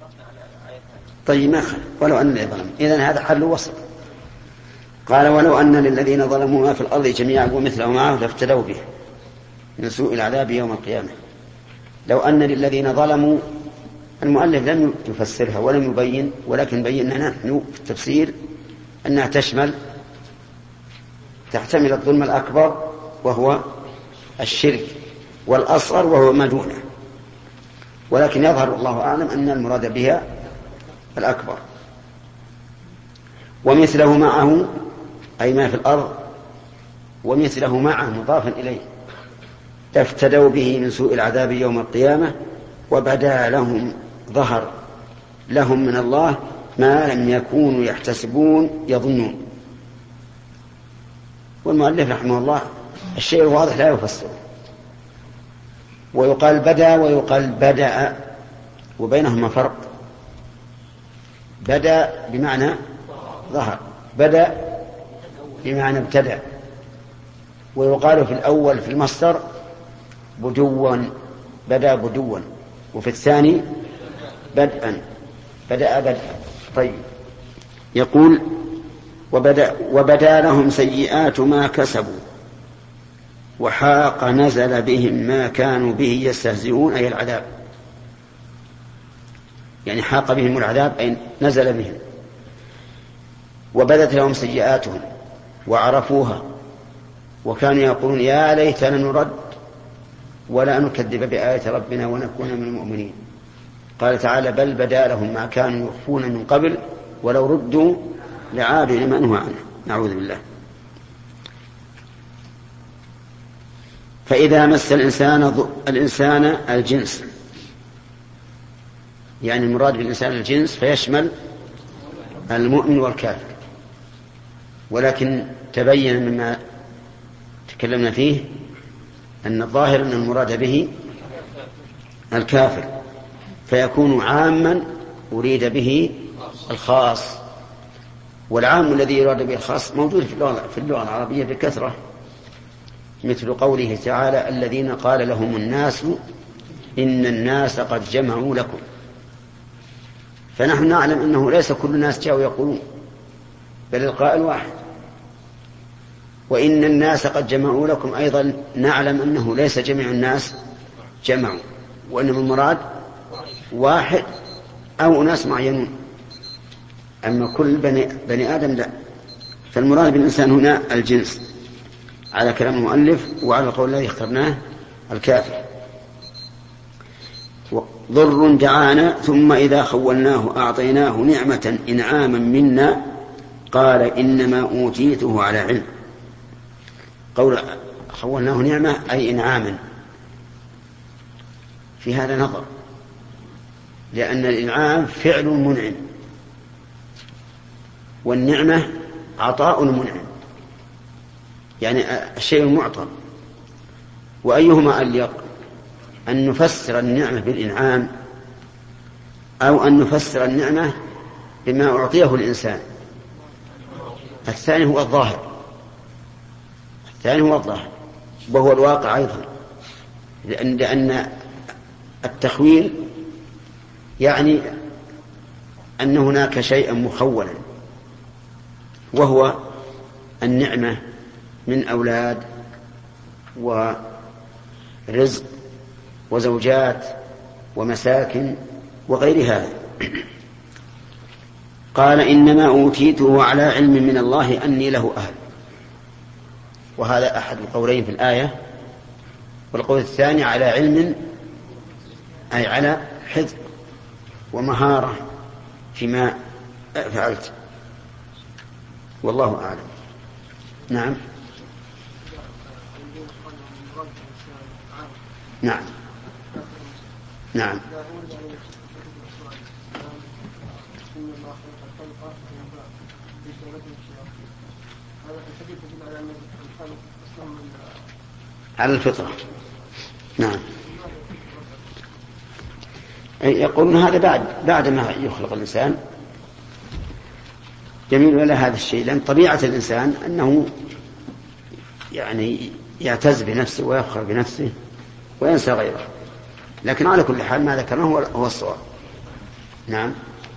طيب ما خل ولو أن الذين ظلموا، إذن هذا حل وسط. قال ولو أن للذين ظلموا ما في الأرض جميعا ومثله معه لافتدوا به من سوء العذاب يوم القيامة. لو أن للذين ظلموا، المؤلف لم يفسرها ولم يبين، ولكن بينا نحن في التفسير أنها تحتمل الظلم الأكبر وهو الشرك، والأصغر وهو ما دونه، ولكن يظهر الله أعلم أن المراد بها الأكبر. ومثله معه أي ما في الأرض، ومثله معه مضافا إليه، افتدوا به من سوء العذاب يوم القيامة وبدا لهم ظهر لهم من الله ما لم يكونوا يحتسبون يظنون. والمؤلف رحمه الله الشيء الواضح لا يفسر، ويقال بدا ويقال بدأ، وبينهما فرق. بدأ بمعنى ظهر، بدأ بمعنى ابتدأ. ويقال في الأول في المصدر بدوا، بدأ بدوا، وفي الثاني بدءا، بدأ بدءا. طيب، يقول وبدا لهم سيئات ما كسبوا وحاق نزل بهم ما كانوا به يستهزئون، أي العذاب، يعني حاق بهم العذاب أي نزل بهم. وبدت لهم سيئاتهم وعرفوها وكانوا يقولون يا ليتنا نرد ولا نكذب بآية ربنا ونكون من المؤمنين. قال تعالى بل بدا لهم ما كانوا يخفون من قبل ولو ردوا لعادوا لما نهوا عنه، نعوذ بالله. فإذا مس الإنسان الجنس، يعني المراد بالإنسان الجنس فيشمل المؤمن والكافر، ولكن تبين مما تكلمنا فيه أن الظاهر أن المراد به الكافر، فيكون عاما أريد به الخاص. والعام الذي يراد به الخاص موجود في اللغة العربية بكثرة، مثل قوله تعالى الذين قال لهم الناس إن الناس قد جمعوا لكم. فنحن نعلم أنه ليس كل الناس جاءوا يقولون، بل القائل واحد. وإن الناس قد جمعوا لكم أيضا نعلم أنه ليس جميع الناس جمعوا، وإنما المراد واحد أو أناس معينون، أما كل بني آدم لا. فالمراد بالإنسان هنا الجنس على كلام المؤلف، وعلى القول الذي اخترناه الكافر. ضر دعانا ثم إذا خولناه أعطيناه نعمة إنعاما منا قال إنما أوتيته على علم. قول خولناه نعمة أي إنعاما، في هذا نظر، لأن الإنعام فعل منعم والنعمة عطاء منعم، يعني الشيء المعطى. وأيهما أليق، أن نفسر النعمة بالإنعام أو أن نفسر النعمة بما أعطيه الإنسان؟ الثاني هو الظاهر، وهو الواقع أيضا، لأن التخويل يعني أن هناك شيئا مخولا، وهو النعمة من أولاد ورزق وزوجات ومساكن وغير هذا. قال إنما أوتيته على علم من الله أني له أهل، وهذا أحد القولين في الآية. والقول الثاني على علم أي على حذق ومهارة فيما فعلت، والله أعلم. نعم نعم نعم. على الفطرة. نعم. يقولون هذا بعد ما يخلق الإنسان. جميل ولا هذا الشيء، لأن طبيعة الإنسان أنه يعني يعتز بنفسه ويفخر بنفسه وينسى غيره، لكن على كل حال ما ذكرناه هو الصواب. نعم.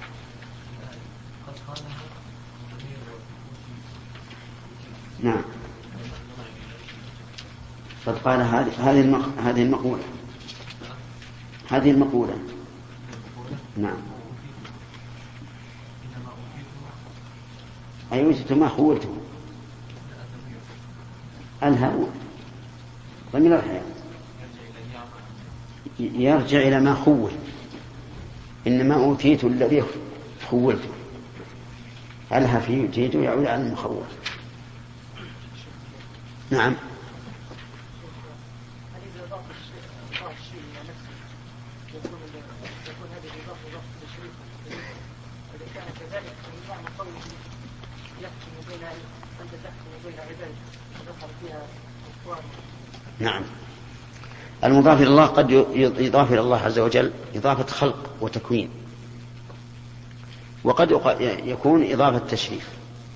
نعم قد قال هذه المقولة. هذه المقولة. نعم. أي وجدت ما خولته الهوى ضمن الحياة يرجع إلى ما خول. إنما أوتيت الذي خولته. ألها فيه أوتيته يعود على المخول. نعم. نعم. المضاف إلى الله قد يضاف إلى الله عز وجل إضافة خلق وتكوين، وقد يكون إضافة تشريف.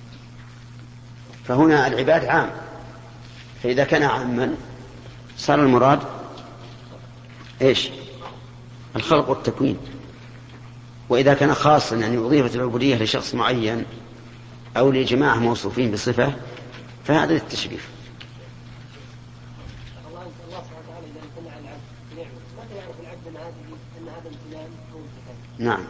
فهنا العباد عام، فإذا كان عاما صار المراد إيش؟ الخلق والتكوين. وإذا كان خاصا يعني أضيفت العبودية لشخص معين أو لجماعة موصوفين بصفة فهذا التشريف. نعم.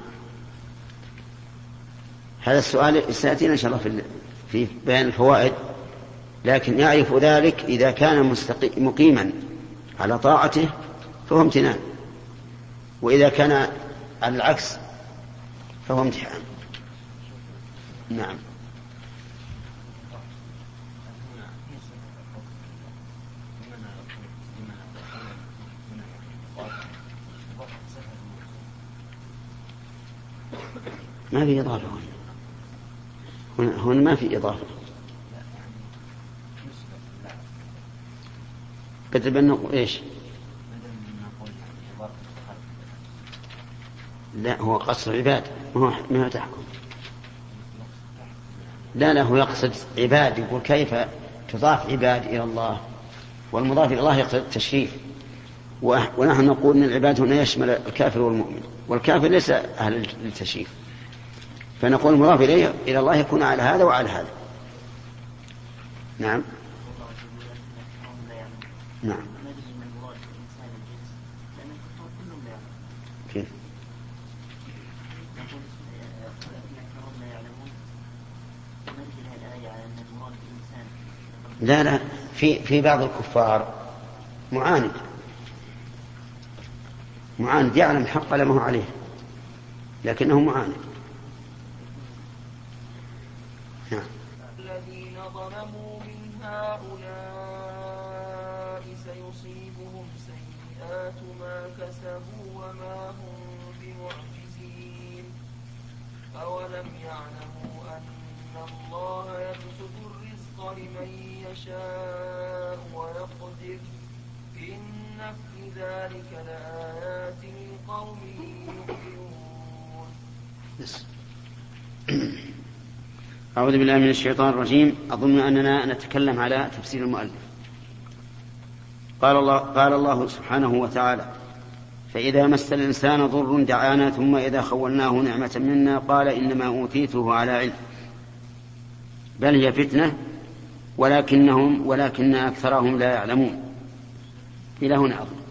هذا السؤال سيأتينا إن شاء الله في بيان الفوائد، لكن يعرف ذلك إذا كان مقيما على طاعته فهو امتنان، وإذا كان على العكس فهو امتحان. نعم. ما في إضافة هنا ما في إضافة. بدل بأنه إيش؟ لا هو قصر عباد ما تحكم. لا هو يقصد عباد، يقول كيف تضاف عباد إلى الله، والمضاف إلى الله يقصد التشريف. ونحن نقول أن العباد هنا يشمل الكافر والمؤمن، والكافر ليس أهل للتشريف، فنقول المضاف إلى الله يكون على هذا وعلى هذا. نعم. نعم. كيف؟ لا في بعض الكفار معاند يعلم حق لما هو عليه لكنه معاند. نعم. الذين ظلموا من هؤلاء سيصيبهم سيئات ما كسبوا وما هم بمعجزين أولم يعلموا أن الله يبسط الرزق لمن يشاء ويقدر إن في ذلك لآيات لقوم يؤمنون. أعوذ بالله من الشيطان الرجيم. أظن أننا نتكلم على تفسير المؤلف. قال الله سبحانه وتعالى: فإذا مس الإنسان ضر دعانا ثم إذا خولناه نعمة منا قال إنما أوتيته على علم بل هي فتنة ولكن أكثرهم لا يعلمون. إلى هنا أظن.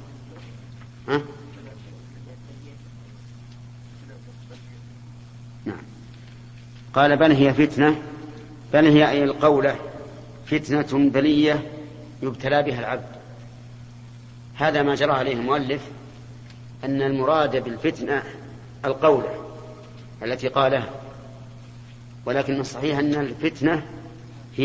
نعم. قال بل هي فتنة، بل هي أي القولة فتنة بلية يبتلى بها العبد. هذا ما جرى عليه المؤلف، أن المراد بالفتنة القولة التي قالها، ولكن الصحيح أن الفتنة هي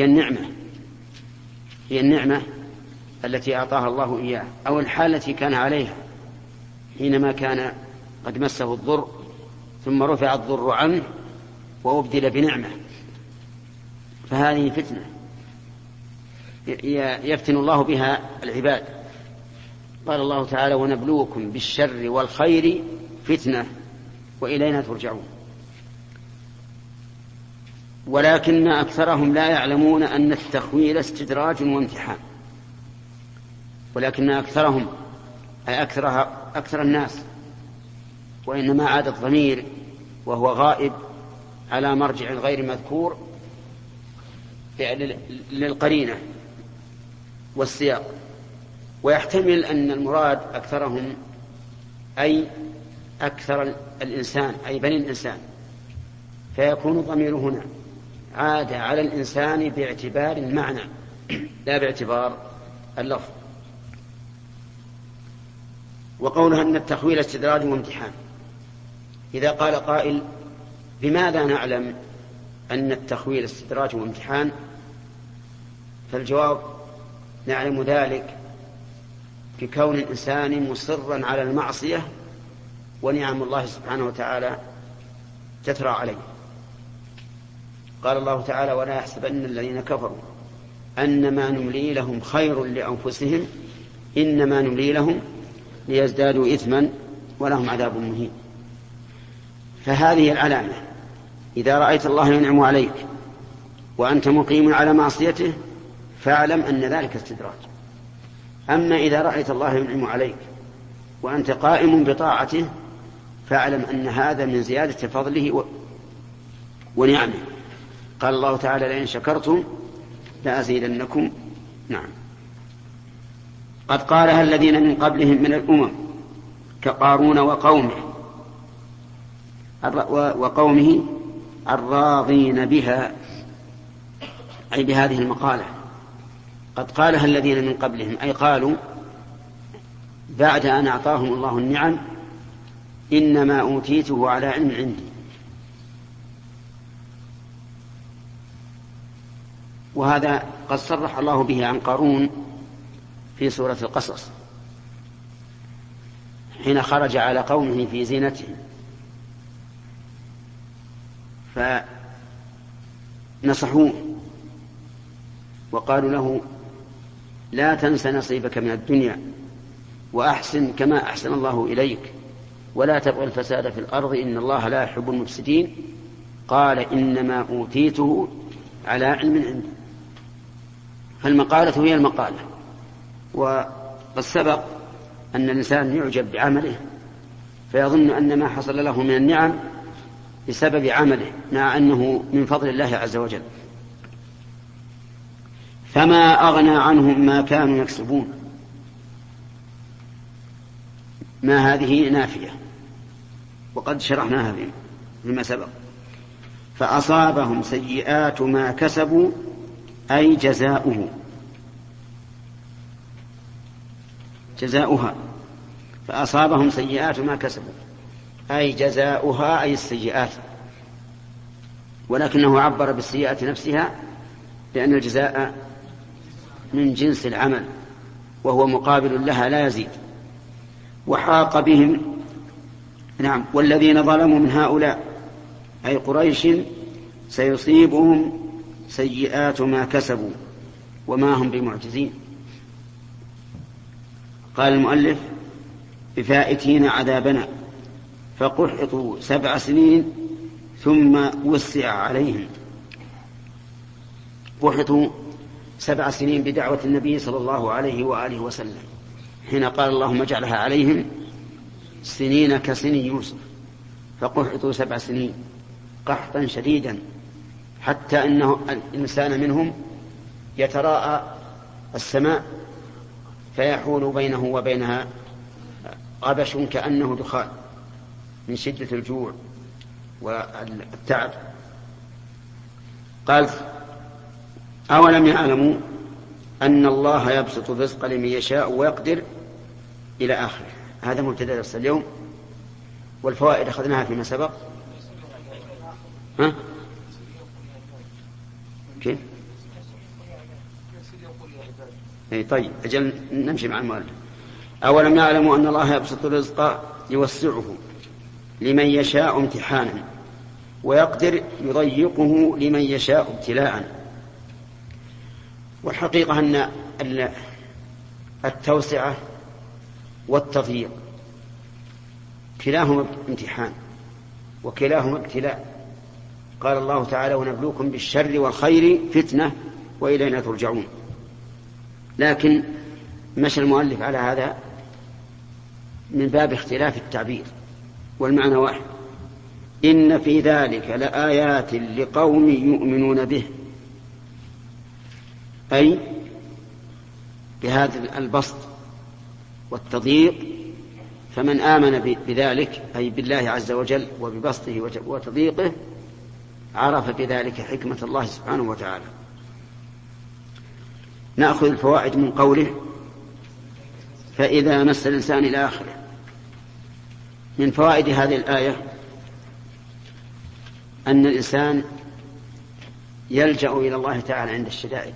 النعمة التي أعطاها الله إياه، أو الحال التي كان عليها حينما كان قد مسه الضر ثم رفع الضر عنه وأبدل بنعمة، فهذه فتنة يفتن الله بها العباد. قال الله تعالى: ونبلوكم بالشر والخير فتنة وإلينا ترجعون. ولكن أكثرهم لا يعلمون أن التخويل استدراج وامتحان. ولكن أكثرهم أي أكثر الناس، وإنما عاد الضمير وهو غائب على مرجع غير مذكور للقرينة والسياق. ويحتمل أن المراد أكثرهم أي أكثر الإنسان أي بني الإنسان، فيكون الضمير هنا عاد على الإنسان باعتبار المعنى لا باعتبار اللفظ. وقولها أن التخويل استدراج وامتحان، إذا قال قائل بماذا نعلم أن التخويل استدراج وامتحان؟ فالجواب نعلم ذلك بكون الإنسان مصرا على المعصية ونعم الله سبحانه وتعالى تترى عليه. قال الله تعالى: ولا يحسبن الذين كفروا أنما نملي لهم خير لأنفسهم إنما نملي لهم ليزدادوا إثما ولهم عذاب مهين. فهذه العلامة، إذا رأيت الله ينعم عليك وأنت مقيم على معصيته فاعلم أن ذلك استدراج. أما إذا رأيت الله ينعم عليك وأنت قائم بطاعته فاعلم أن هذا من زيادة فضله ونعمه. قال الله تعالى: لئن شكرتم لأزيدنكم. نعم. قد قالها الذين من قبلهم من الأمم كقارون وقومه الراضين بها، أي بهذه المقالة. قد قالها الذين من قبلهم، أي قالوا بعد أن أعطاهم الله النعم: إنما أوتيته على علم عندي. وهذا قد صرح الله به عن قارون في سورة القصص حين خرج على قومه في زينته فنصحوه وقالوا له: لا تنس نصيبك من الدنيا وأحسن كما أحسن الله إليك ولا تبغ الفساد في الأرض إن الله لا يحب المفسدين. قال: إنما أوتيته على علم عندي. فالمقالة هي المقالة. وقد سبق أن الإنسان يعجب بعمله فيظن أن ما حصل له من النعم بسبب عمله مع أنه من فضل الله عز وجل. فما أغنى عنهم ما كانوا يكسبون. ما هذه نافية وقد شرحناها فيما سبق. فأصابهم سيئات ما كسبوا أي جزاؤها. فأصابهم سيئات ما كسبوا أي جزاؤها أي السيئات، ولكنه عبر بالسيئات نفسها لأن الجزاء من جنس العمل وهو مقابل لها لا يزيد. وحاق بهم والذين ظلموا من هؤلاء أي قريش سيصيبهم سيئات ما كسبوا وما هم بمعجزين. قال المؤلف: بفائتين عذابنا فقحطوا 7 سنين ثم وسع عليهم. قحطوا 7 سنين بدعوة النبي صلى الله عليه وآله وسلم حين قال: اللهم اجعلها عليهم سنين كسني يوسف. فقحطوا 7 سنين قحطا شديدا حتى أنه الإنسان منهم يتراءى السماء فيحول بينه وبينها غبش كأنه دخان من شدة الجوع والتعب. قال: أولم يعلموا أن الله يبسط الرزق لمن يشاء ويقدر إلى آخره. هذا مبتدأ درس اليوم، والفوائد أخذناها فيما سبق. كيف؟ طيب أجل نمشي مع المؤلف. أولم يعلموا أن الله يبسط الرزق يوسعه لمن يشاء امتحانا ويقدر يضيقه لمن يشاء ابتلاء. والحقيقة أن التوسعة والتضييق كلاهما امتحان وكلاهما ابتلاء. قال الله تعالى: ونبلوكم بالشر والخير فتنة وإلينا ترجعون. لكن مشى المؤلف على هذا من باب اختلاف التعبير والمعنى واحد. إن في ذلك لآيات لقوم يؤمنون به، أي بهذا البسط والتضييق، فمن آمن بذلك أي بالله عز وجل وببسطه وتضييقه عرف بذلك حكمة الله سبحانه وتعالى. نأخذ الفوائد من قوله فإذا مس الإنسان إلى آخره. من فوائد هذه الآية أن الإنسان يلجأ إلى الله تعالى عند الشدائد،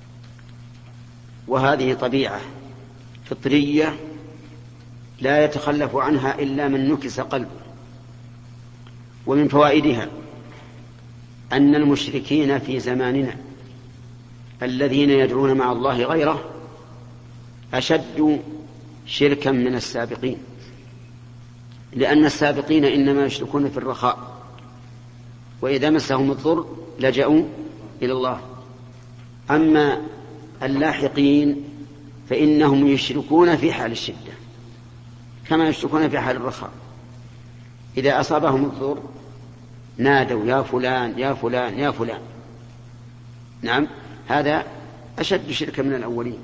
وهذه طبيعة فطرية لا يتخلف عنها إلا من نكس قلبه. ومن فوائدها أن المشركين في زماننا الذين يدعون مع الله غيره أشد شركا من السابقين، لأن السابقين إنما يشركون في الرخاء، وإذا مسهم الضر لجأوا إلى الله. أما اللاحقين فإنهم يشركون في حال الشدة كما يشركون في حال الرخاء، إذا أصابهم الضر نادوا يا فلان يا فلان يا فلان. نعم، هذا أشد شركا من الأولين.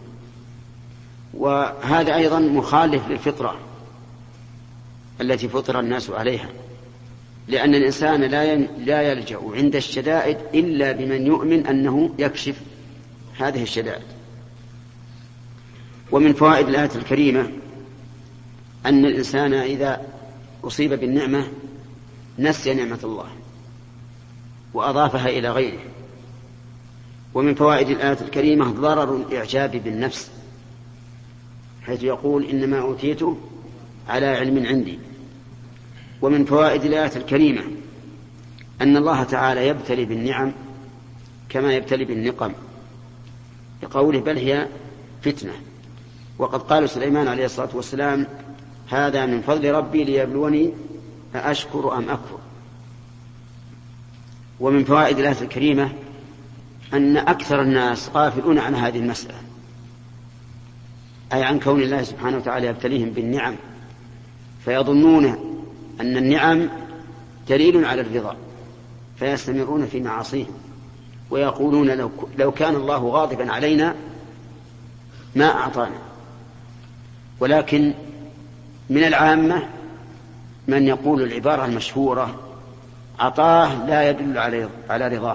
وهذا أيضا مخالف للفطرة التي فطر الناس عليها، لأن الإنسان لا يلجأ عند الشدائد إلا بمن يؤمن أنه يكشف هذه الشدائد. ومن فوائد الآية الكريمة أن الإنسان إذا أصيب بالنعمة نسي نعمة الله وأضافها إلى غيره. ومن فوائد الآية الكريمة ضرر الإعجاب بالنفس، حيث يقول إنما أوتيته على علم عندي. ومن فوائد الآية الكريمة أن الله تعالى يبتلي بالنعم كما يبتلي بالنقم، لقوله بل هي فتنة. وقد قال سليمان عليه الصلاة والسلام هذا من فضل ربي ليبلوني أأشكر أم أكفر. ومن فوائد الآية الكريمة أن أكثر الناس غافلون عن هذه المسألة، أي عن كون الله سبحانه وتعالى يبتليهم بالنعم، فيظنون أن النعم دليل على الرضا فيستمرون في معاصيهم، ويقولون لو كان الله غاضبا علينا ما أعطانا. ولكن من العامة من يقول العبارة المشهورة عطاه لا يدل على رضاه،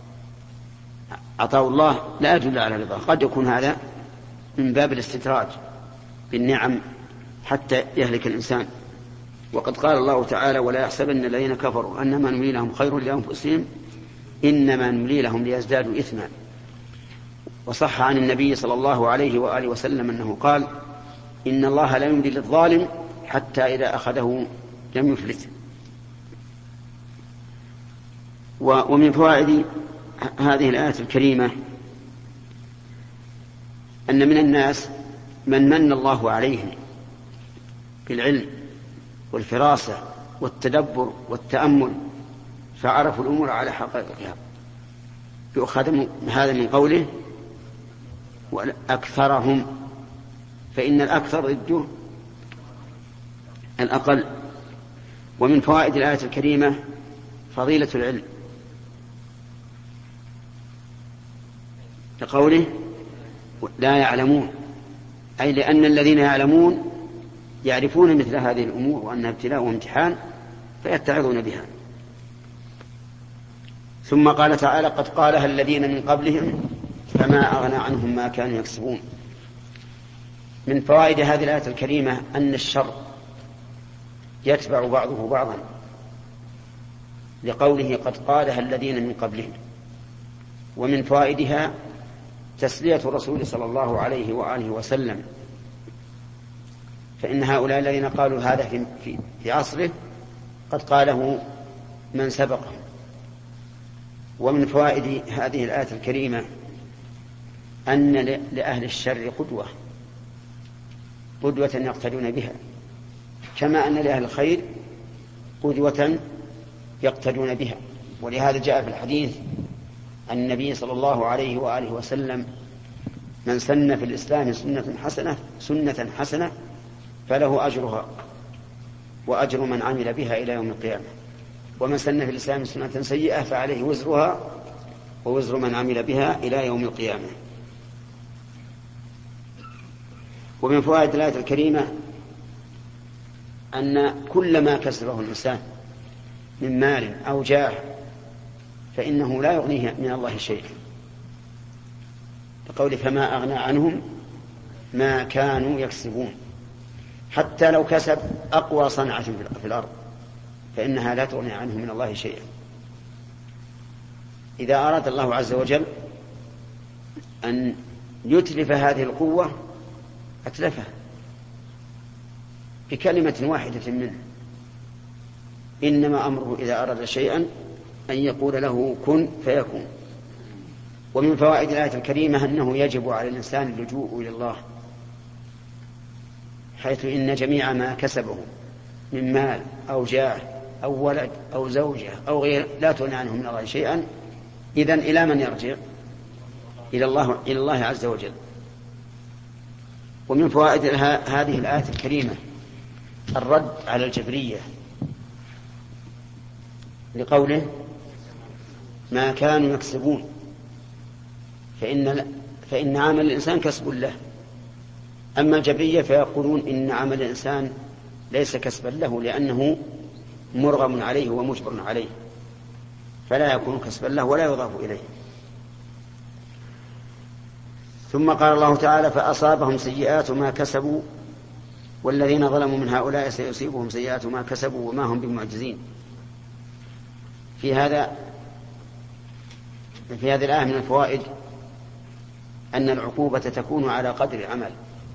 عطاء الله لا يدل على رضاه. قد يكون هذا من باب الاستدراج بالنعم حتى يهلك الإنسان. وقد قال الله تعالى ولا يحسبن الذين كفروا أنما نملي لهم خير لأنفسهم إنما نملي لهم ليزدادوا إثما. وصح عن النبي صلى الله عليه وآله وسلم أنه قال إن الله لا يملي للظالم حتى إذا أخذه لم يفلته. ومن فوائد هذه الآية الكريمة أن من الناس من من الله عليه بالعلم والفراسة والتدبر والتأمل فعرفوا الأمور على حقائقها. يؤخذ هذا من قوله أكثرهم، فإن الأكثر ضده الأقل. ومن فوائد الآية الكريمة فضيلة العلم، لقوله لا يعلمون، أي لأن الذين يعلمون يعرفون مثل هذه الأمور وأنها ابتلاء وامتحان فيتعظون بها. ثم قال تعالى قد قالها الذين من قبلهم فما أغنى عنهم ما كانوا يكسبون. من فوائد هذه الآية الكريمة أن الشر يتبع بعضه بعضا، لقوله قد قالها الذين من قبلهم. ومن فوائدها تسلية الرسول صلى الله عليه وآله وسلم، فإن هؤلاء الذين قالوا هذا في عصره قد قاله من سبقهم. ومن فوائد هذه الآية الكريمة أن لأهل الشر قدوة يقتدون بها، كما أن لأهل الخير قدوة يقتدون بها. ولهذا جاء في الحديث عن النبي صلى الله عليه وآله وسلم من سن في الإسلام سنة حسنة فله أجرها وأجر من عمل بها إلى يوم القيامة. ومن سن في الإسلام سنة سيئة فعليه وزرها ووزر من عمل بها إلى يوم القيامة. ومن فوائد الآية الكريمة أن كل ما كسبه الإنسان من مال أو جاه فإنه لا يغنيه من الله شيئا، لقوله فما أغنى عنهم ما كانوا يكسبون. حتى لو كسب أقوى صنعة في الأرض فإنها لا تغني عنه من الله شيئا. إذا أراد الله عز وجل أن يتلف هذه القوة أتلفها بكلمة واحدة منه، إنما أمره إذا أراد شيئا أن يقول له كن فيكون. ومن فوائد الآية الكريمة أنه يجب على الإنسان اللجوء إلى الله، حيث إن جميع ما كسبه من مال أو جاه أو ولد أو زوجة أو غير لا تغني عنه من الله شيئا. إذن إلى من يرجع؟ إلى الله عز وجل. ومن فوائد هذه الآية الكريمة الرد على الجبرية لقوله ما كانوا يكسبون، فإن عمل الإنسان كسب له. أما الجبرية فيقولون إن عمل الإنسان ليس كسبا له لأنه مرغم عليه ومجبر عليه، فلا يكون كسبا له ولا يضاف إليه. ثم قال الله تعالى فأصابهم سيئات ما كسبوا والذين ظلموا من هؤلاء سيصيبهم سيئات ما كسبوا وما هم بمعجزين. في هذه الآية من الفوائد أن العقوبة تكون على قدر العمل،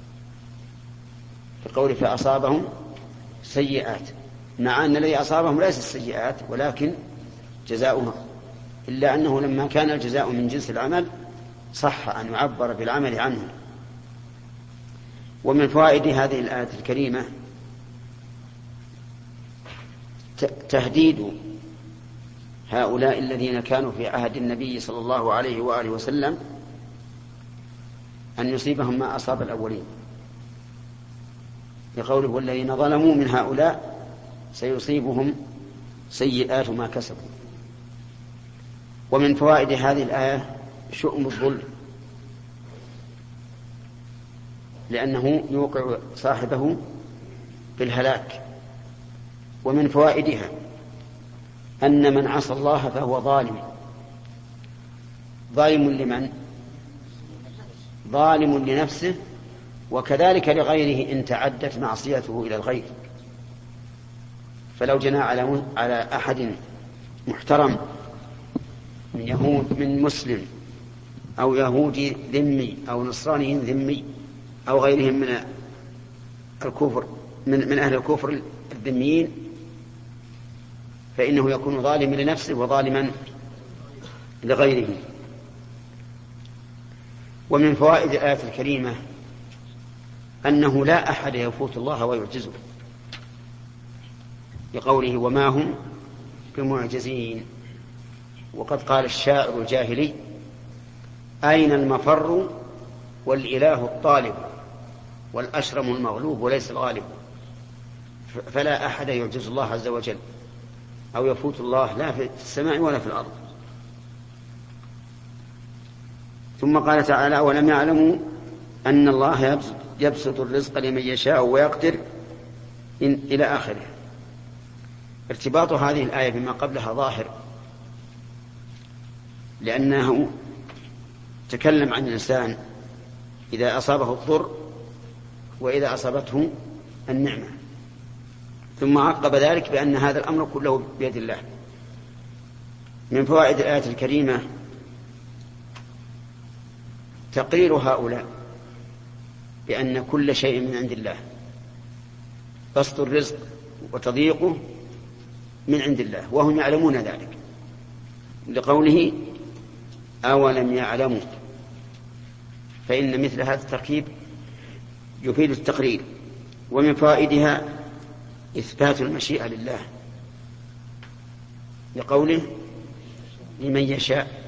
في قول فأصابهم سيئات، مع أن الذي أصابهم ليس السيئات ولكن جزاؤها، إلا أنه لما كان الجزاء من جنس العمل صح أن يعبر بالعمل عنه. ومن فوائد هذه الآية الكريمة تهديد هؤلاء الذين كانوا في عهد النبي صلى الله عليه وآله وسلم أن يصيبهم ما أصاب الأولين، لقوله والذين ظلموا من هؤلاء سيصيبهم سيئات ما كسبوا. ومن فوائد هذه الآية شؤم الظلم، لأنه يوقع صاحبه بالهلاك. ومن فوائدها أن من عصى الله فهو ظالم. ظالم لمن؟ ظالم لنفسه وكذلك لغيره إن تعدت معصيته إلى الغير. فلو جنى على أحد محترم من يهود من مسلم أو يهودي ذمي أو نصراني ذمي أو غيرهم من الكفر من أهل الكفر الذميين، فإنه يكون ظالما لنفسه وظالما لغيره. ومن فوائد الآية الكريمة أنه لا أحد يفوت الله ويعجزه، لقوله وما هم بمعجزين. وقد قال الشاعر الجاهلي أين المفر والإله الطالب والأشرم المغلوب وليس الغالب. فلا أحد يعجز الله عز وجل أو يفوت الله لا في السماء ولا في الأرض. ثم قال تعالى ولم يعلموا أن الله يبسط الرزق لمن يشاء ويقدر إلى آخره. ارتباط هذه الآية بما قبلها ظاهر، لأنه تكلم عن الإنسان إذا أصابه الضر وإذا أصابته النعمة، ثم عقب ذلك بأن هذا الأمر كله بيد الله. من فوائد الآية الكريمة تقرير هؤلاء بأن كل شيء من عند الله، بسط الرزق وتضييقه من عند الله، وهم يعلمون ذلك، لقوله أولم يعلموا. فإن مثل هذا التركيب يفيد التقرير. ومن فائدها إثبات المشيئة لله، لقوله لمن يشاء.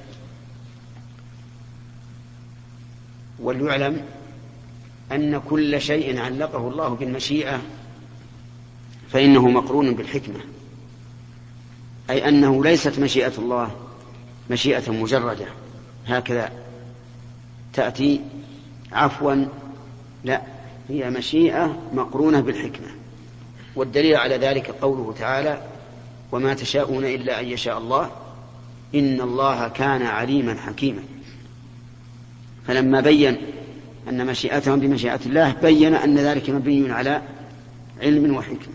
وليعلم أن كل شيء علقه الله بالمشيئة فإنه مقرون بالحكمة، أي أنه ليست مشيئة الله مشيئة مجردة هكذا تأتي عفوا، لا، هي مشيئة مقرونة بالحكمة. والدليل على ذلك قوله تعالى: وما تشاءون إلا أن يشاء الله إن الله كان عليما حكيما. فلما بين أن مشيئتهم بمشيئة الله بين أن ذلك مبني على علم وحكمة.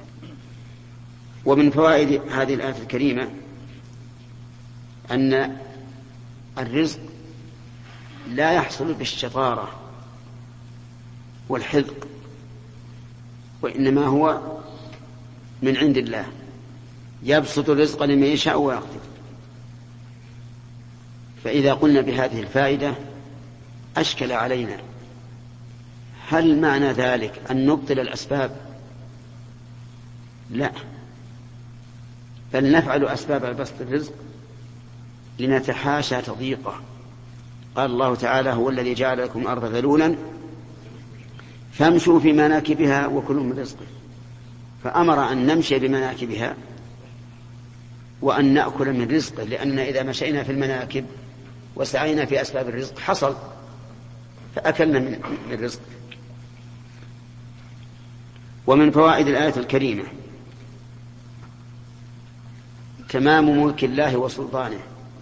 ومن فوائد هذه الآية الكريمة أن الرزق لا يحصل بالشطارة والحذق، وإنما هو من عند الله، يبسط الرزق لمن يشاء ويقدر. فإذا قلنا بهذه الفائدة أشكل علينا: هل معنى ذلك أن نبطل الأسباب؟ لا، بل نفعل أسباب بسط الرزق لنتحاشى تضييقه. قال الله تعالى: هو الذي جعل لكم الأرض ذلولا فامشوا في مناكبها وكلوا من رزقه. فأمر أن نمشي بمناكبها وأن نأكل من رزقه، لأن إذا مشينا في المناكب وسعينا في أسباب الرزق حصل فأكلنا من رزقه. ومن فوائد الآية الكريمة تمام ملك الله وسلطانه،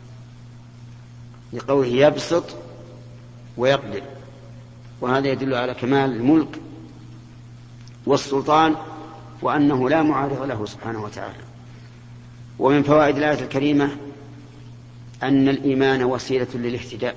لقوله يبسط ويقدر، وهذا يدل على كمال الملك والسلطان وأنه لا معارض له سبحانه وتعالى. ومن فوائد الآية الكريمة أن الإيمان وسيلة للاهتداء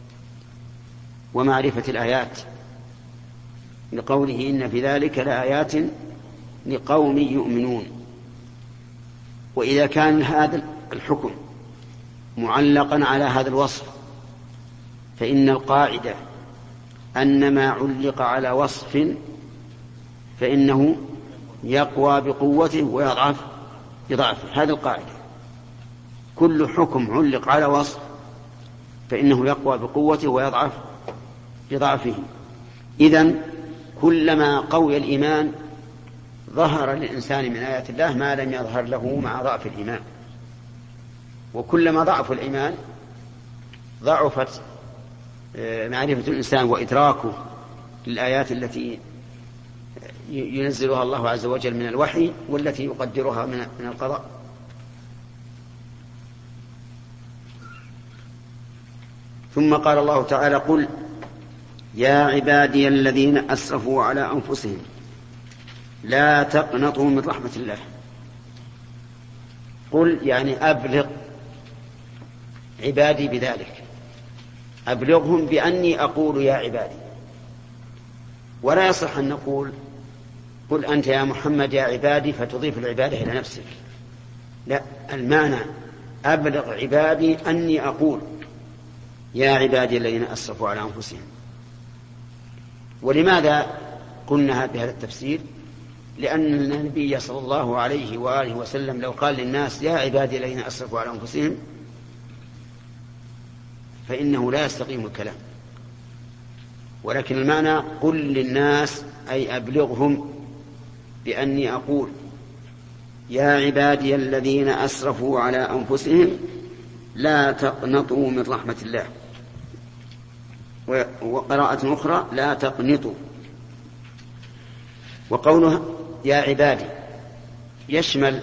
ومعرفة الآيات، لقوله: إن في ذلك لآيات لقوم يؤمنون. وإذا كان هذا الحكم معلقا على هذا الوصف فإن القاعدة أن ما علق على وصف فإنه يقوى بقوته ويضعف بضعفه. هذه القاعدة: كل حكم علق على وصف فإنه يقوى بقوته ويضعف بضعفه. إذن كلما قوي الإيمان ظهر للإنسان من آيات الله ما لم يظهر له مع ضعف الإيمان، وكلما ضعف الإيمان ضعفت معرفة الإنسان وإدراكه للآيات التي ينزلها الله عز وجل من الوحي والتي يقدرها من القضاء. ثم قال الله تعالى: قل يا عبادي الذين أسرفوا على أنفسهم لا تقنطوا من رحمة الله. قل يعني أبلغ عبادي بذلك، أبلغهم بأني أقول يا عبادي. ولا يصح أن نقول قل أنت يا محمد يا عبادي فتضيف العبادة إلى نفسك، لا، المعنى أبلغ عبادي أني أقول يا عبادي الذين أسرفوا على أنفسهم. ولماذا قلنا بهذا التفسير؟ لأن النبي صلى الله عليه وآله وسلم لو قال للناس يا عبادي الذين أسرفوا على أنفسهم فإنه لا يستقيم الكلام، ولكن المعنى قل للناس أي أبلغهم بأني أقول يا عبادي الذين أسرفوا على أنفسهم لا تقنطوا من رحمة الله. وقراءة أخرى لا تقنطوا. وقوله يا عبادي يشمل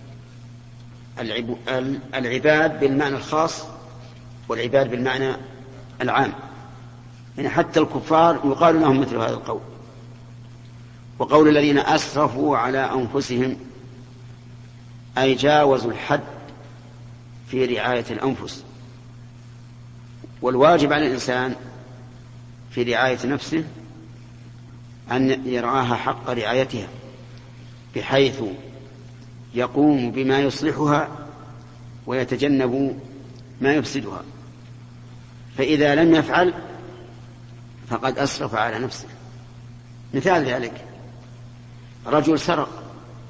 العباد بالمعنى الخاص والعباد بالمعنى العام، يعني حتى الكفار يقال لهم مثل هذا القول. وقول الذين أسرفوا على أنفسهم أي جاوزوا الحد في رعاية الأنفس، والواجب على الإنسان في رعاية نفسه أن يرعاها حق رعايتها بحيث يقوم بما يصلحها ويتجنب ما يفسدها، فإذا لم يفعل فقد أسرف على نفسه. مثال ذلك رجل سرق،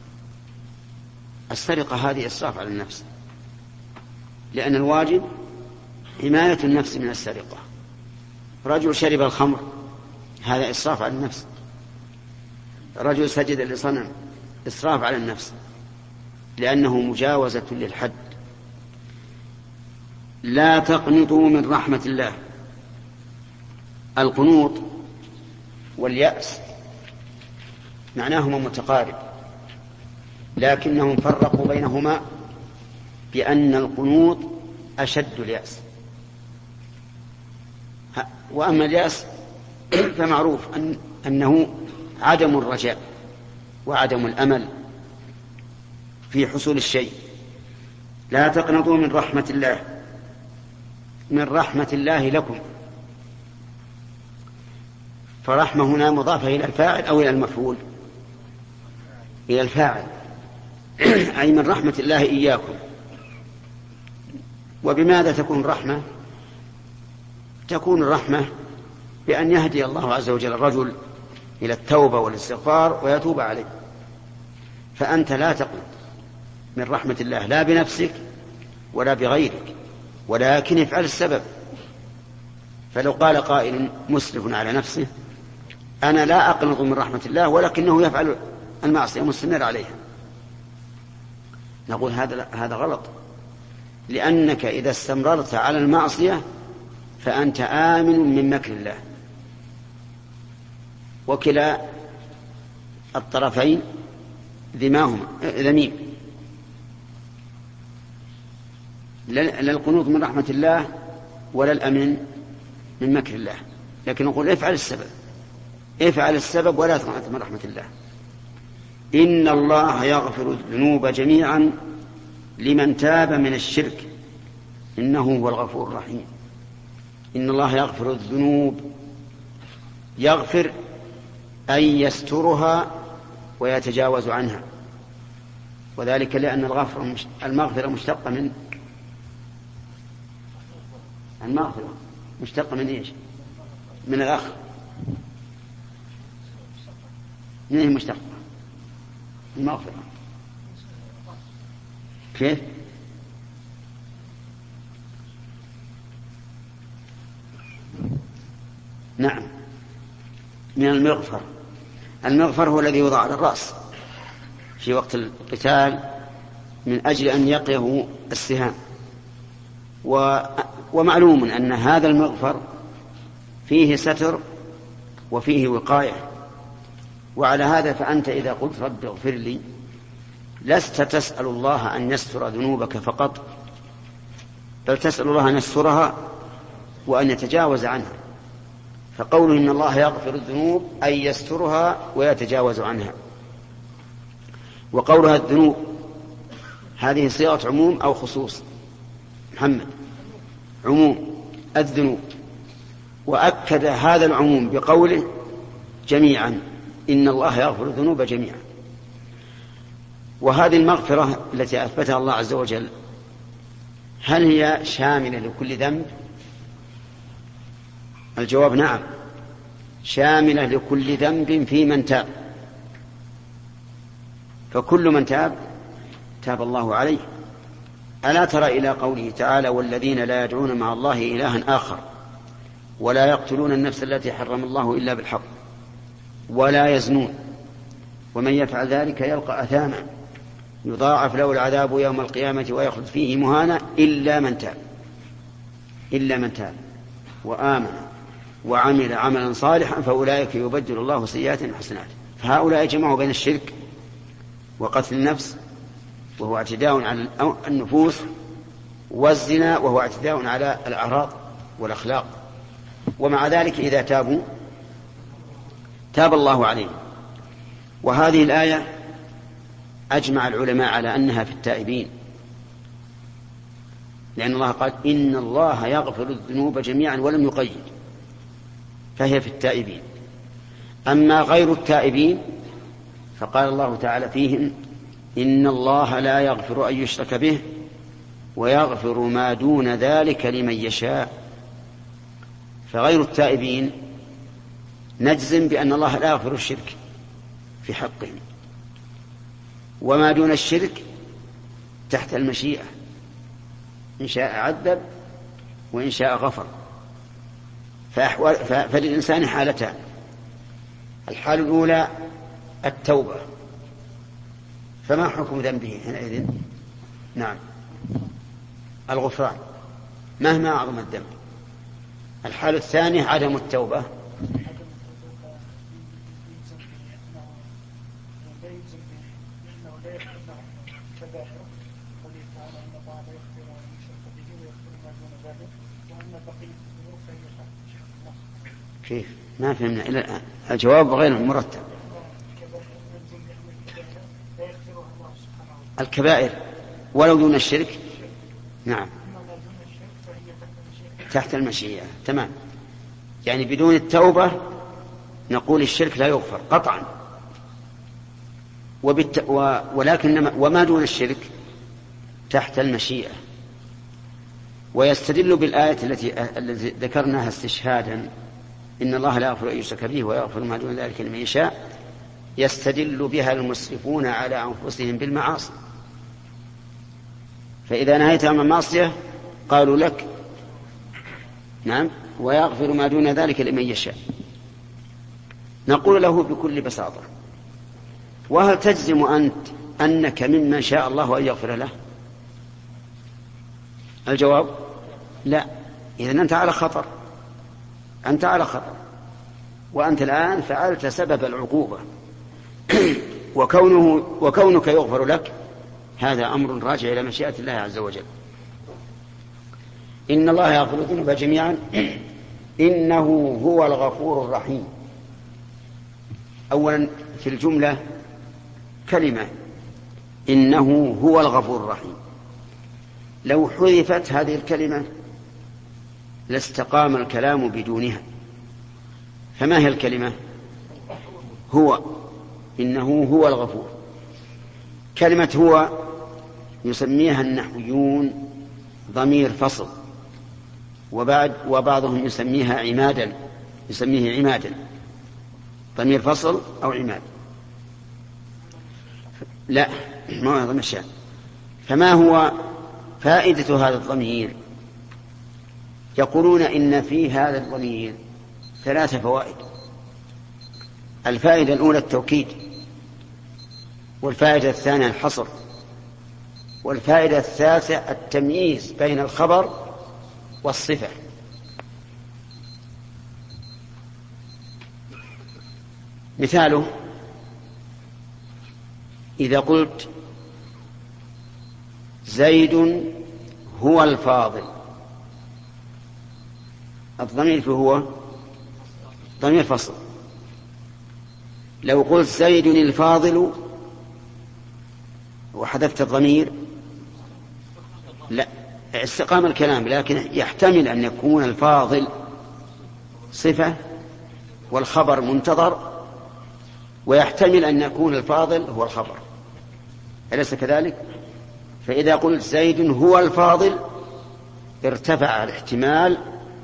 السرقة هذه إسراف على النفس، لأن الواجب حماية النفس من السرقة. رجل شرب الخمر، هذا إسراف على النفس. رجل سجد لصنم، إسراف على النفس. لأنه مجاوزة للحد. لا تقنطوا من رحمة الله. القنوط واليأس معناهما متقارب، لكنهم فرقوا بينهما بأن القنوط أشد اليأس، وأما اليأس فمعروف أنه عدم الرجاء وعدم الأمل في حصول الشيء. لا تقنطوا من رحمة الله، من رحمة الله لكم، فرحمة هنا مضافة إلى الفاعل أو إلى المفعول؟ إلى الفاعل، أي من رحمة الله إياكم. وبماذا تكون الرحمة؟ تكون الرحمة بأن يهدي الله عز وجل الرجل إلى التوبة والاستغفار ويتوب عليه. فأنت لا تقنط من رحمة الله، لا بنفسك ولا بغيرك، ولكن افعل السبب. فلو قال قائل مسرف على نفسه أنا لا أقنط من رحمة الله ولكنه يفعل المعصية مستمر عليها، نقول هذا غلط، لأنك إذا استمررت على المعصية فأنت آمن من مكر الله. وكلا الطرفين ذميم، لا القنوط من رحمة الله ولا الأمن من مكر الله، لكن نقول افعل السبب ولا تقنط من رحمة الله. إن الله يغفر الذنوب جميعا لمن تاب من الشرك إنه هو الغفور الرحيم. إن الله يغفر الذنوب، يغفر أي يسترها ويتجاوز عنها، وذلك لأن المغفرة مشتقة من المغفرة، مشتقة من إيش؟ من الأخ. من هي مشتقة المغفرة؟ كيف؟ نعم، من المغفر. المغفر هو الذي يوضع على الرأس في وقت القتال من أجل أن يقيه السهام. ومعلوم أن هذا المغفر فيه ستر وفيه وقاية. وعلى هذا فأنت إذا قلت رب اغفر لي لست تسأل الله أن يستر ذنوبك فقط، بل تسأل الله أن يسترها وأن يتجاوز عنها. فقوله إن الله يغفر الذنوب أي يسترها ويتجاوز عنها. وقولها الذنوب هذه صيغة عموم أو خصوص؟ محمد، عموم الذنوب. وأكد هذا العموم بقوله جميعا، إن الله يغفر الذنوب جميعا. وهذه المغفرة التي أثبتها الله عز وجل هل هي شاملة لكل ذنب؟ الجواب نعم، شاملة لكل ذنب في من تاب. فكل من تاب الله عليه. ألا ترى إلى قوله تعالى والذين لا يدعون مع الله إلها آخر ولا يقتلون النفس التي حرم الله إلا بالحق ولا يزنون ومن يفعل ذلك يلقى أثاما يضاعف له العذاب يوم القيامة ويخلد فيه مهانا إلا من تاب وآمن وعمل عملا صالحا فأولئك يبدل الله سيئات حسنات. فهؤلاء جمعوا بين الشرك وقتل النفس وهو اعتداء على النفوس، والزنا وهو اعتداء على الأعراض والأخلاق. ومع ذلك إذا تابوا تاب الله عليهم. وهذه الآية أجمع العلماء على أنها في التائبين، لأن الله قال إن الله يغفر الذنوب جميعا ولم يقيد، فهي في التائبين. أما غير التائبين فقال الله تعالى فيهم إن الله لا يغفر أن يشرك به ويغفر ما دون ذلك لمن يشاء. فغير التائبين نجزم بأن الله لا يغفر الشرك في حقهم، وما دون الشرك تحت المشيئة، إن شاء عذب وإن شاء غفر. فللإنسان حالتان: الحالة الأولى التوبة، فما حكم ذنبه حينئذ؟ نعم، الغفران مهما أعظم الذنب. الحالة الثانية عدم التوبة. كيف؟ ما فهمنا إلى الآن، الجواب غير مرتب. الكبائر ولو دون الشرك، نعم، تحت المشيئة، تمام. يعني بدون التوبة نقول الشرك لا يغفر قطعا، ولكن وما دون الشرك تحت المشيئة. ويستدل بالآية التي ذكرناها استشهادا: إن الله لا يغفر أن يشرك به ويغفر ما دون ذلك لمن يشاء. يستدل بها المسرفون على أنفسهم بالمعاصي، فإذا نهيت عن المعصية قالوا لك نعم ويغفر ما دون ذلك لمن يشاء. نقول له بكل بساطة: وهل تجزم أنت أنك ممن شاء الله أن يغفر له؟ الجواب لا. إذن أنت على خطر، أنت على خطر، وأنت الآن فعلت سبب العقوبة. وكونك يغفر لك هذا أمر راجع إلى مشيئة الله عز وجل. إن الله يغفر الذنوب جميعا إنه هو الغفور الرحيم. أولا في الجملة كلمة إنه هو الغفور الرحيم، لو حذفت هذه الكلمة لاستقام الكلام بدونها. فما هي الكلمة؟ هو، إنه هو الغفور. كلمة هو يسميها النحويون ضمير فصل، وبعضهم يسميها عمادا، يسميه عمادا، ضمير فصل أو عماد. لا، ما هو ضمير شأن. فما هو فائدة هذا الضمير؟ يقولون إن في هذا الضمير 3 فوائد. الفائدة الأولى التوكيد، والفائدة الثانية الحصر، والفائدة الثالثة التمييز بين الخبر والصفة. مثاله: إذا قلت زيد هو الفاضل، الضمير في هو ضمير فصل. لو قلت زيد الفاضل وحذفت الضمير لا، استقام الكلام، لكن يحتمل أن يكون الفاضل صفة والخبر منتظر، ويحتمل أن يكون الفاضل هو الخبر، أليس كذلك؟ فإذا قلت زيد هو الفاضل ارتفع الاحتمال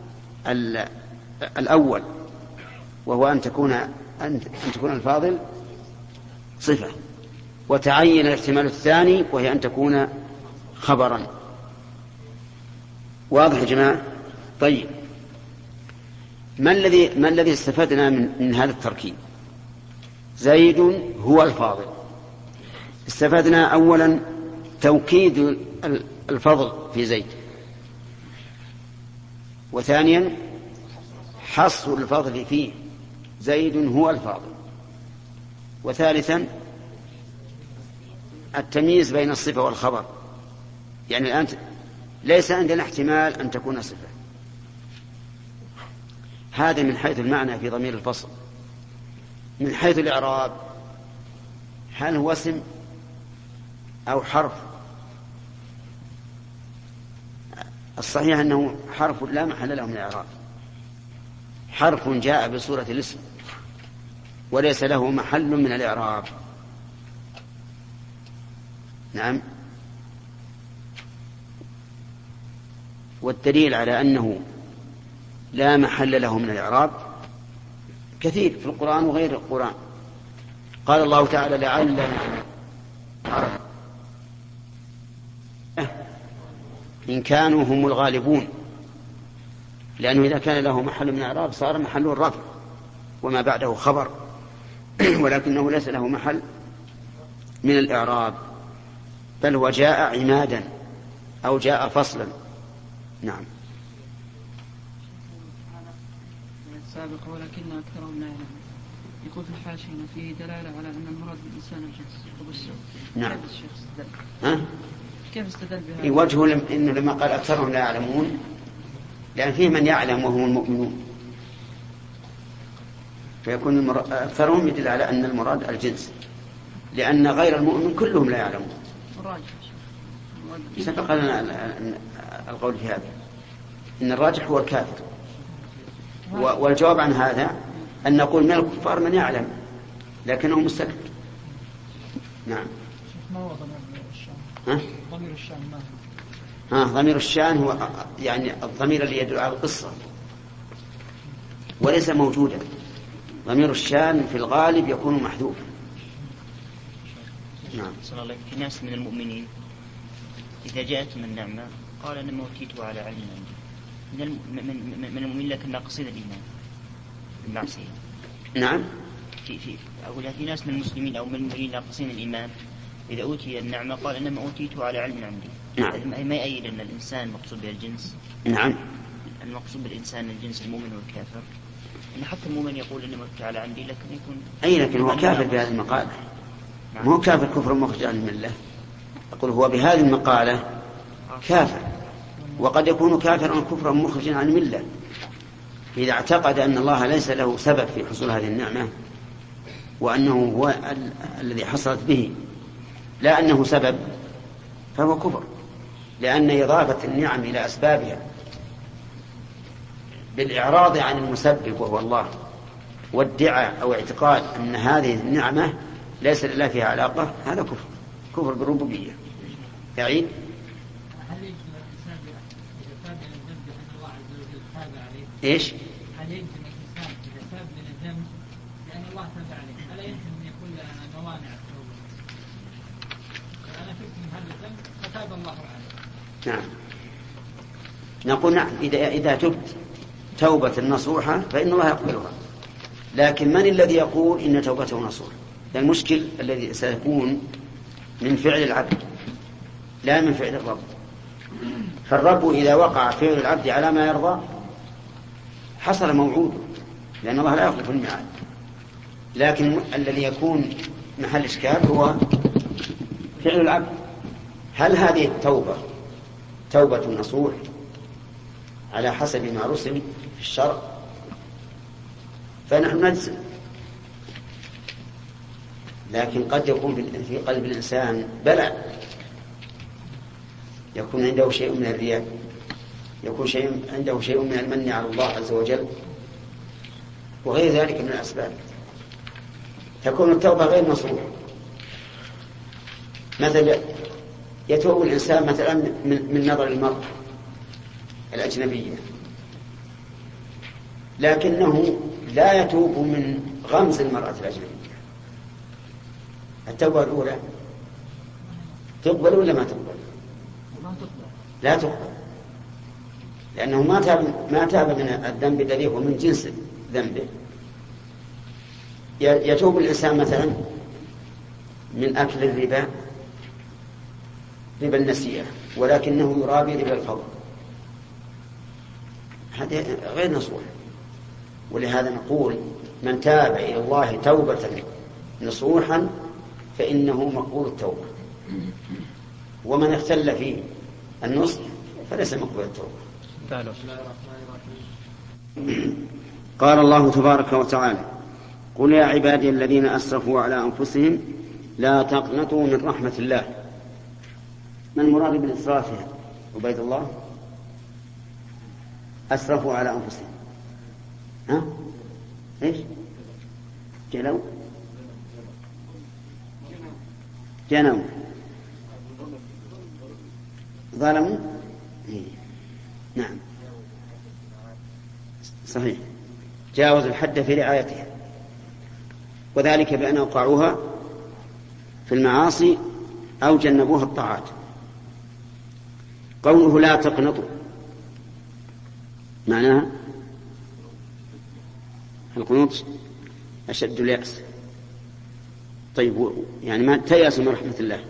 الأول، وهو أن تكون الفاضل صفة، وتعين الاحتمال الثاني وهي أن تكون خبرا. واضح يا جماعة؟ طيب، ما الذي استفدنا من هذا التركيب؟ زيد هو الفاضل. استفدنا أولا توكيد الفضل في زيد، وثانيا حصر الفضل فيه، زيد هو الفاضل، وثالثا التمييز بين الصفة والخبر. يعني الآن ليس عندنا احتمال أن تكون صفة. هذا من حيث المعنى في ضمير الفصل. من حيث الإعراب، هل هو اسم أو حرف؟ الصحيح أنه حرف لا محل له من الإعراب، حرف جاء بصورة الاسم وليس له محل من الإعراب. نعم. والدليل على أنه لا محل له من الإعراب كثير في القرآن وغير القرآن. قال الله تعالى: لعلنا إن كانوا هم الغالبون، لأنه إذا كان له محل من الإعراب صار محل الرفع وما بعده خبر، ولكنه ليس له محل من الإعراب، بل هو جاء عمادا أو جاء فصلا. نعم. السابق ولكن أكثرهم لا يعلمون. يقول في الحاشية فيه دلالة على أن المراد بالإنسان الجنس. نعم. كيف الشيخ استدل؟ كيف استدل بهذا؟ وجهه إنه لما قال أكثرهم لا يعلمون لأن فيه من يعلم وهم المؤمنون، فيكون أكثرهم يدل على أن المراد الجنس، لأن غير المؤمن كلهم لا يعلمون. سبق لنا القول في هذا إن الراجح هو الكافر، والجواب عن هذا أن نقول من الكفار من يعلم لكنه مستكبر. نعم. ما هو ضمير الشان؟ ضمير الشان ما هو؟ ضمير الشان هو يعني الضمير اللي يدل على القصة وليس موجودا. ضمير الشان في الغالب يكون محذوفا. نعم. صلى الله عليه وسلم. في ناس من المؤمنين إذا جاءتهم النعمة قال أنا أوتيته على علم عندي من المؤمنين لكن ناقصين الإيمان المعصية. نعم. أقول في ناس من المسلمين أو من المؤمنين ناقصين الإيمان إذا أوتي النعمة قال أنا أوتيته على علم عندي. نعم. ما يأيد أن الإنسان مقصود بالجنس. نعم. المقصود بالإنسان الجنس المؤمن والكافر. إن حتى المؤمن يقول أنا أوتيته على عندي لكن يكون لكن هو كافر بهذه المقالة. نعم. مو كافر كفر مخرج عن الملة. أقول هو بهذه المقالة كافر، وقد يكون كافرا كفرا مخرجا عن الملة إذا اعتقد أن الله ليس له سبب في حصول هذه النعمة وأنه هو الذي حصلت به لا أنه سبب، فهو كفر، لأن إضافة النعم إلى أسبابها بالإعراض عن المسبب وهو الله والدعاء أو اعتقاد أن هذه النعمة ليس لله فيها علاقة، هذا كفر بالربوبية. يعيد. هل يجب الإنسان إذا تاب من الذنب أن الله عز وجل تاب عليه؟ إيش؟ هل يجب الإنسان إذا تاب من الذنب لأن الله تاب عليه ألا يمكن أن يكون لنا موانع التوبة؟ أنا تبت من هذا الذنب فتاب الله عليه. نعم. نقول نعم إذا تبت توبة نصوحة فإن الله يقبلها، لكن من الذي يقول إن توبته نصوحة؟ المشكل الذي سيكون من فعل العبد لا من فعل الرب. فالرب إذا وقع فعل العبد على ما يرضى حصل موعوده، لأن الله لا يخلف الميعاد. لكن الذي يكون محل إشكال هو فعل العبد. هل هذه التوبة توبة نصوح على حسب ما رسم في الشرع؟ فنحن نجزم، لكن قد يكون في قلب الإنسان بلاء، يكون عنده شيء من الرياء، يكون عنده شيء من المن على الله عز وجل وغير ذلك من الأسباب، تكون التوبة غير نصوح. مثلا يتوب الإنسان مثلا من نظر المرأة الأجنبية، لكنه لا يتوب من غمز المرأة الأجنبية. التوبة الأولى تقبل ولا ما تقبل؟ لا تقبل، لأنه ما تاب من الذنب الذي هو من جنس ذنبه. يتوب الإنسان مثلا من أكل الربا، ربا النسيئة، ولكنه يرابي ربا الفضل، هذا غير نصوح. ولهذا نقول من تاب إلى الله توبة نصوحا فإنه مقبول التوبة، ومن اختل فيه النصح فليس مقبول التوبة. قال الله تبارك وتعالى: قل يا عبادي الذين أسرفوا على أنفسهم لا تقنطوا من رحمة الله. ما المراد بالإسراف؟ عبيد الله، أسرفوا على أنفسهم، ها؟ إيش؟ جنوا ظلموا. نعم صحيح، جاوزوا الحد في رعايتها، وذلك بأن أوقعوها في المعاصي أو جنبوها الطاعات. قوله لا تقنطوا معناها القنوط أشد اليأس، طيب يعني ما تيأسوا من رحمة الله.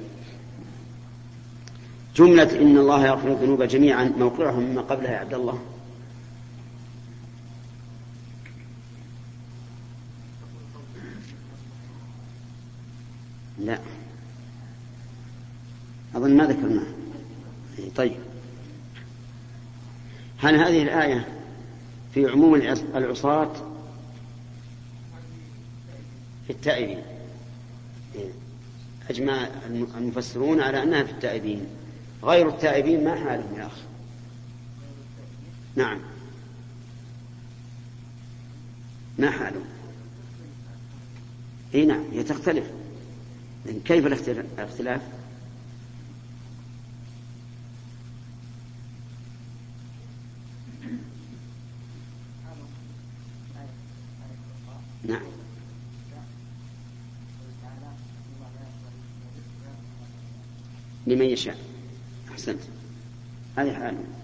جملة إن الله يغفر الذنوب جميعا موقعهم مما قبلها يا عبد الله. لا أظن ما ذكرناه. طيب هل هذه الآية في عموم العصاة في التائبين؟ أجمع المفسرون على أنها في التائبين. غير التائبين ما حالهم يا أخي؟ نعم ما حالهم؟ اي نعم هي تختلف. كيف الاختلاف؟ نعم لمن يشاء. أحسنت هذه حاله.